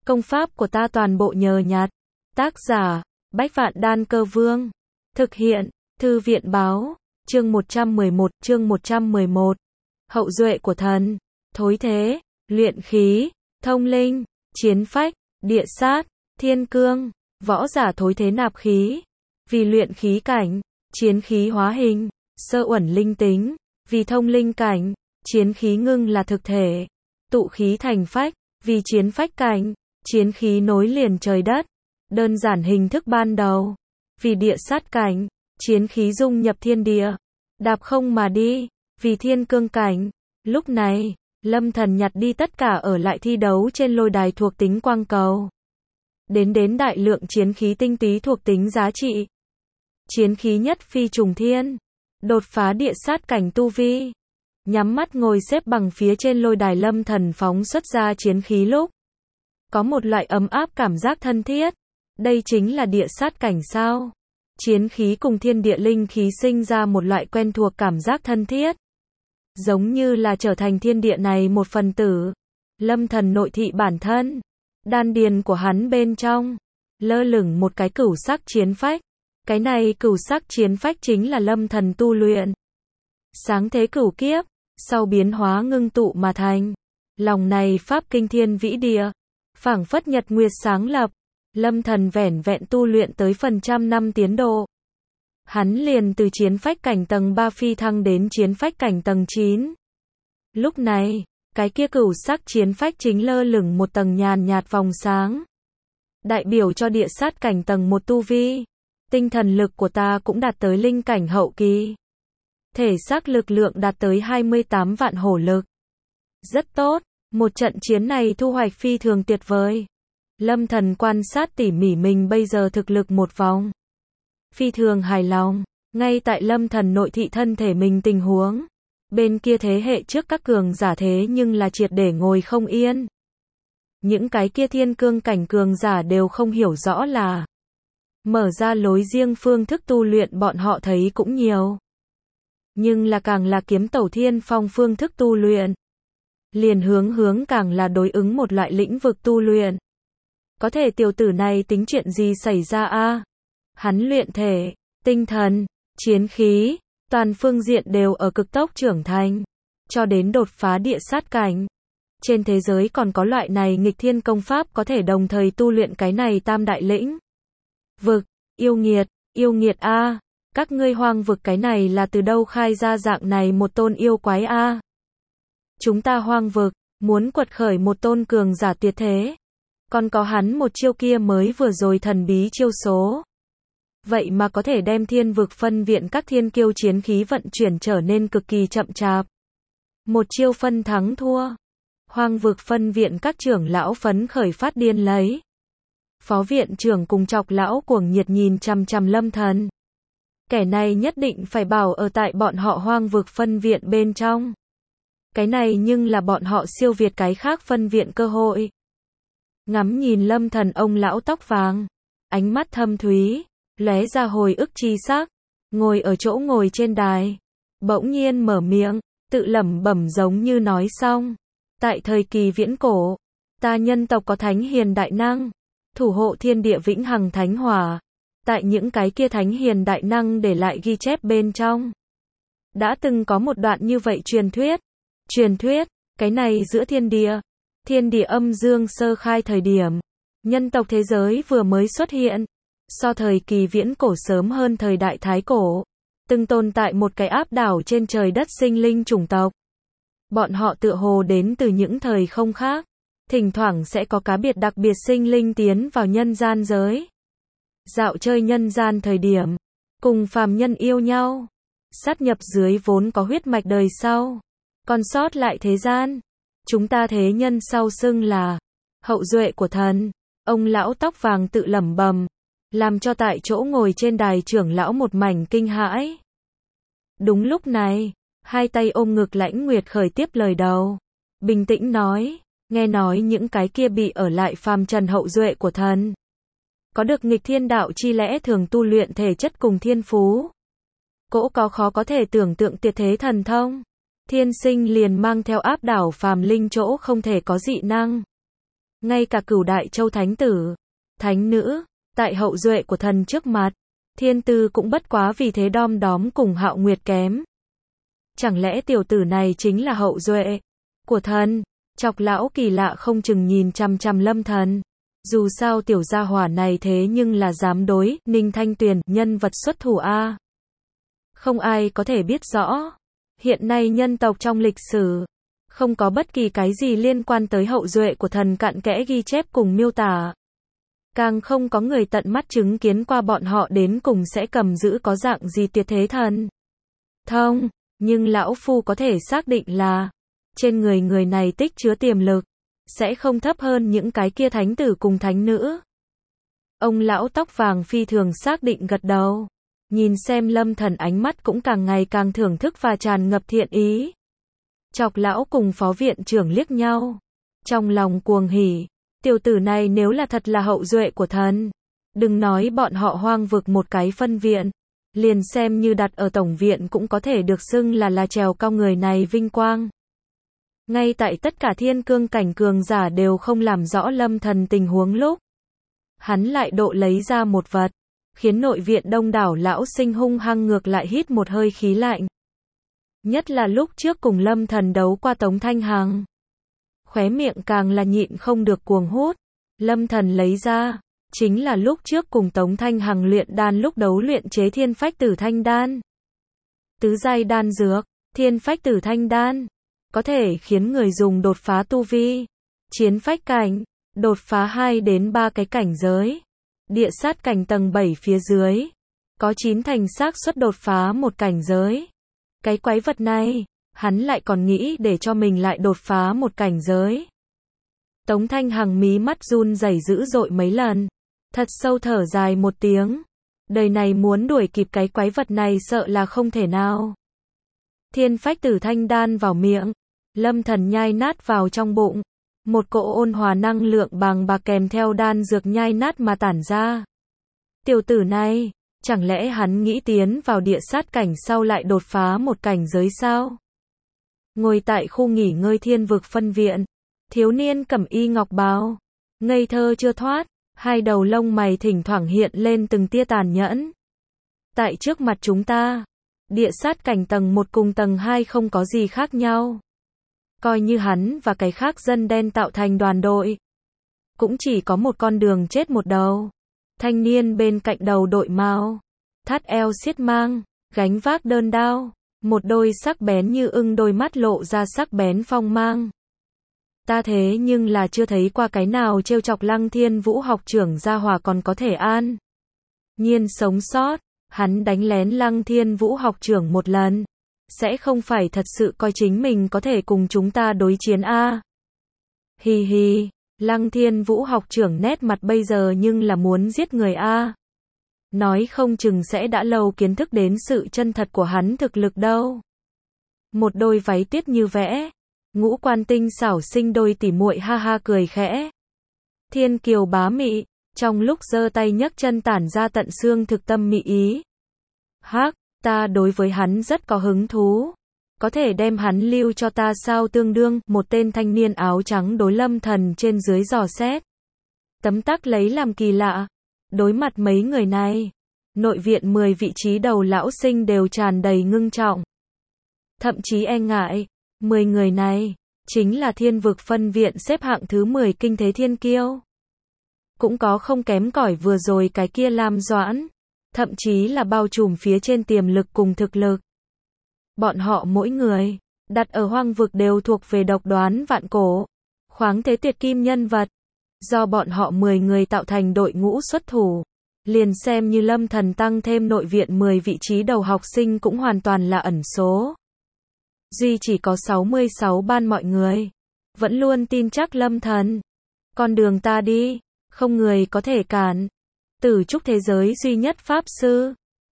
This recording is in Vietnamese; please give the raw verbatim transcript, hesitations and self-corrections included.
Công pháp của ta toàn bộ nhờ nhặt. Tác giả, Bách Vạn Đan Cơ Vương. Thực hiện, Thư viện Báo. Chương một trăm mười một, chương một trăm mười một. Hậu duệ của thần. Thối thế, luyện khí, thông linh, chiến phách, địa sát, thiên cương. Võ giả thối thế nạp khí. Vì luyện khí cảnh, chiến khí hóa hình, sơ uẩn linh tính. Vì thông linh cảnh, chiến khí ngưng là thực thể. Tụ khí thành phách, vì chiến phách cảnh, chiến khí nối liền trời đất. Đơn giản hình thức ban đầu. Vì địa sát cảnh, chiến khí dung nhập thiên địa. Đạp không mà đi, vì thiên cương cảnh. Lúc này, Lâm Thần nhặt đi tất cả ở lại thi đấu trên lôi đài thuộc tính quang cầu. Đến đến đại lượng chiến khí tinh túy thuộc tính giá trị. Chiến khí nhất phi trùng thiên. Đột phá địa sát cảnh tu vi. Nhắm mắt ngồi xếp bằng phía trên lôi đài, Lâm Thần phóng xuất ra chiến khí lúc. Có một loại ấm áp cảm giác thân thiết. Đây chính là địa sát cảnh sao? Chiến khí cùng thiên địa linh khí sinh ra một loại quen thuộc cảm giác thân thiết. Giống như là trở thành thiên địa này một phần tử. Lâm Thần nội thị bản thân. Đan điền của hắn bên trong. Lơ lửng một cái cửu sắc chiến phách. Cái này cửu sắc chiến phách chính là Lâm Thần tu luyện. Sáng thế cửu kiếp. Sau biến hóa ngưng tụ mà thành. Lòng này pháp kinh thiên vĩ địa. Phảng phất nhật nguyệt sáng lập. Lâm Thần vẻn vẹn tu luyện tới phần trăm năm tiến độ. Hắn liền từ chiến phách cảnh tầng ba phi thăng đến chiến phách cảnh tầng chín. Lúc này, cái kia cửu sắc chiến phách chính lơ lửng một tầng nhàn nhạt vòng sáng. Đại biểu cho địa sát cảnh tầng một tu vi. Tinh thần lực của ta cũng đạt tới linh cảnh hậu kỳ. Thể xác lực lượng đạt tới hai mươi tám vạn hổ lực. Rất tốt, một trận chiến này thu hoạch phi thường tuyệt vời. Lâm Thần quan sát tỉ mỉ mình bây giờ thực lực một vòng. Phi thường hài lòng, ngay tại Lâm Thần nội thị thân thể mình tình huống. Bên kia thế hệ trước các cường giả thế nhưng là triệt để ngồi không yên. Những cái kia thiên cương cảnh cường giả đều không hiểu rõ là. Mở ra lối riêng phương thức tu luyện bọn họ thấy cũng nhiều. Nhưng là càng là kiếm tẩu thiên phong phương thức tu luyện. Liền hướng hướng càng là đối ứng một loại lĩnh vực tu luyện. Có thể tiểu tử này tính chuyện gì xảy ra a? Hắn luyện thể, tinh thần, chiến khí, toàn phương diện đều ở cực tốc trưởng thành, cho đến đột phá địa sát cảnh. Trên thế giới còn có loại này nghịch thiên công pháp có thể đồng thời tu luyện cái này tam đại lĩnh vực. Yêu nghiệt, yêu nghiệt a, các ngươi hoang vực cái này là từ đâu khai ra dạng này một tôn yêu quái a? Chúng ta hoang vực muốn quật khởi một tôn cường giả tuyệt thế. Còn có hắn một chiêu kia mới vừa rồi thần bí chiêu số. Vậy mà có thể đem thiên vực phân viện các thiên kiêu chiến khí vận chuyển trở nên cực kỳ chậm chạp. Một chiêu phân thắng thua. Hoang vực phân viện các trưởng lão phấn khởi phát điên lấy. Phó viện trưởng cùng chọc lão cuồng nhiệt nhìn chằm chằm Lâm Thần. Kẻ này nhất định phải bảo ở tại bọn họ hoang vực phân viện bên trong. Cái này nhưng là bọn họ siêu việt cái khác phân viện cơ hội. Ngắm nhìn Lâm Thần ông lão tóc vàng, ánh mắt thâm thúy, lóe ra hồi ức chi sắc, ngồi ở chỗ ngồi trên đài, bỗng nhiên mở miệng, tự lẩm bẩm giống như nói xong. Tại thời kỳ viễn cổ, ta nhân tộc có thánh hiền đại năng, thủ hộ thiên địa vĩnh hằng thánh hỏa. Tại những cái kia thánh hiền đại năng để lại ghi chép bên trong. Đã từng có một đoạn như vậy truyền thuyết. Truyền thuyết, cái này giữa thiên địa. Thiên địa âm dương sơ khai thời điểm, nhân tộc thế giới vừa mới xuất hiện, so thời kỳ viễn cổ sớm hơn thời đại thái cổ, từng tồn tại một cái áp đảo trên trời đất sinh linh chủng tộc. Bọn họ tựa hồ đến từ những thời không khác, thỉnh thoảng sẽ có cá biệt đặc biệt sinh linh tiến vào nhân gian giới. Dạo chơi nhân gian thời điểm, cùng phàm nhân yêu nhau, sát nhập dưới vốn có huyết mạch đời sau, còn sót lại thế gian. Chúng ta thế nhân sau xưng là hậu duệ của thần. Ông lão tóc vàng tự lẩm bẩm, làm cho tại chỗ ngồi trên đài trưởng lão một mảnh kinh hãi. Đúng lúc này, hai tay ôm ngực Lãnh Nguyệt khởi tiếp lời đầu, bình tĩnh nói, nghe nói những cái kia bị ở lại phàm trần hậu duệ của thần, có được nghịch thiên đạo chi lẽ thường tu luyện thể chất cùng thiên phú. Cỗ có khó có thể tưởng tượng tuyệt thế thần thông. Thiên sinh liền mang theo áp đảo phàm linh chỗ không thể có dị năng. ngay cả cửu đại châu thánh tử, thánh nữ, tại hậu duệ của thần trước mặt, thiên tư cũng bất quá vì thế đom đóm cùng Hạo Nguyệt kém. Chẳng lẽ tiểu tử này chính là hậu duệ của thần? Chọc lão kỳ lạ không chừng nhìn chằm chằm Lâm Thần. Dù sao tiểu gia hỏa này thế nhưng là dám đối Ninh Thanh Tuyền, nhân vật xuất thủ a. Không ai có thể biết rõ. Hiện nay nhân tộc trong lịch sử, không có bất kỳ cái gì liên quan tới hậu duệ của thần cặn kẽ ghi chép cùng miêu tả. Càng không có người tận mắt chứng kiến qua bọn họ đến cùng sẽ cầm giữ có dạng gì tuyệt thế thần thông. Nhưng lão phu có thể xác định là, trên người người này tích chứa tiềm lực, sẽ không thấp hơn những cái kia thánh tử cùng thánh nữ. Ông lão tóc vàng phi thường xác định gật đầu. Nhìn xem Lâm Thần ánh mắt cũng càng ngày càng thưởng thức và tràn ngập thiện ý. Chọc lão cùng phó viện trưởng liếc nhau. Trong lòng cuồng hỉ, tiểu tử này nếu là thật là hậu duệ của thần, đừng nói bọn họ hoang vực một cái phân viện, liền xem như đặt ở tổng viện cũng có thể được xưng là là trèo cao người này vinh quang. Ngay tại tất cả thiên cương cảnh cường giả đều không làm rõ Lâm Thần tình huống lúc, hắn lại độ lấy ra một vật, khiến nội viện đông đảo lão sinh hung hăng ngược lại hít một hơi khí lạnh. Nhất là lúc trước cùng Lâm Thần đấu qua Tống Thanh Hằng, khóe miệng càng là nhịn không được cuồng hút. Lâm Thần lấy ra, chính là lúc trước cùng Tống Thanh Hằng luyện đan lúc đấu luyện chế Thiên Phách Tử Thanh Đan. Tứ giai đan dược, Thiên Phách Tử Thanh Đan, có thể khiến người dùng đột phá tu vi, chiến phách cảnh, đột phá hai đến ba cái cảnh giới. Địa sát cảnh tầng bảy phía dưới, có chín thành xác suất đột phá một cảnh giới. Cái quái vật này, hắn lại còn nghĩ để cho mình lại đột phá một cảnh giới. Tống Thanh Hằng mí mắt run rẩy dữ dội mấy lần, thật sâu thở dài một tiếng. Đời này muốn đuổi kịp cái quái vật này sợ là không thể nào. Thiên Phách Tử Thanh Đan vào miệng, Lâm Thần nhai nát vào trong bụng. Một cỗ ôn hòa năng lượng bàng bạc kèm theo đan dược nhai nát mà tản ra. Tiểu tử này, chẳng lẽ hắn nghĩ tiến vào địa sát cảnh sau lại đột phá một cảnh giới sao? Ngồi tại khu nghỉ ngơi thiên vực phân viện, thiếu niên cẩm y ngọc bào, ngây thơ chưa thoát, hai đầu lông mày thỉnh thoảng hiện lên từng tia tàn nhẫn. Tại trước mặt chúng ta, địa sát cảnh tầng một cùng tầng hai không có gì khác nhau. Coi như hắn và cái khác dân đen tạo thành đoàn đội, cũng chỉ có một con đường chết một đầu. Thanh niên bên cạnh đầu đội mao, thắt eo xiết mang, gánh vác đơn đao, một đôi sắc bén như ưng đôi mắt lộ ra sắc bén phong mang. Ta thế nhưng là chưa thấy qua cái nào trêu chọc Lăng Thiên Vũ học trưởng gia hòa còn có thể an nhiên sống sót. Hắn đánh lén Lăng Thiên Vũ học trưởng một lần, sẽ không phải thật sự coi chính mình có thể cùng chúng ta đối chiến a? Hi hi, Lăng Thiên Vũ học trưởng nét mặt bây giờ nhưng là muốn giết người a. Nói không chừng sẽ đã lâu kiến thức đến sự chân thật của hắn thực lực đâu. Một đôi váy tiết như vẽ, ngũ quan tinh xảo xinh đôi tỉ muội ha ha cười khẽ. Thiên kiều bá mị, trong lúc giơ tay nhấc chân tản ra tận xương thực tâm mị ý. Hắc, ta đối với hắn rất có hứng thú. Có thể đem hắn lưu cho ta sao? Tương đương, một tên thanh niên áo trắng đối Lâm Thần trên dưới dò xét. Tấm tắc lấy làm kỳ lạ. Đối mặt mấy người này, nội viện mười vị trí đầu lão sinh đều tràn đầy ngưng trọng. Thậm chí e ngại, mười người này, chính là thiên vực phân viện xếp hạng thứ mười kinh thế thiên kiêu. Cũng có không kém cỏi vừa rồi cái kia Lam Doãn, thậm chí là bao trùm phía trên tiềm lực cùng thực lực. Bọn họ mỗi người, đặt ở hoang vực đều thuộc về độc đoán vạn cổ, khoáng thế tuyệt kim nhân vật. Do bọn họ mười người tạo thành đội ngũ xuất thủ, liền xem như Lâm Thần tăng thêm nội viện mười vị trí đầu học sinh cũng hoàn toàn là ẩn số. Duy chỉ có sáu mươi sáu ban mọi người, vẫn luôn tin chắc Lâm Thần. Con đường ta đi, không người có thể cản. Tử trúc thế giới duy nhất pháp sư,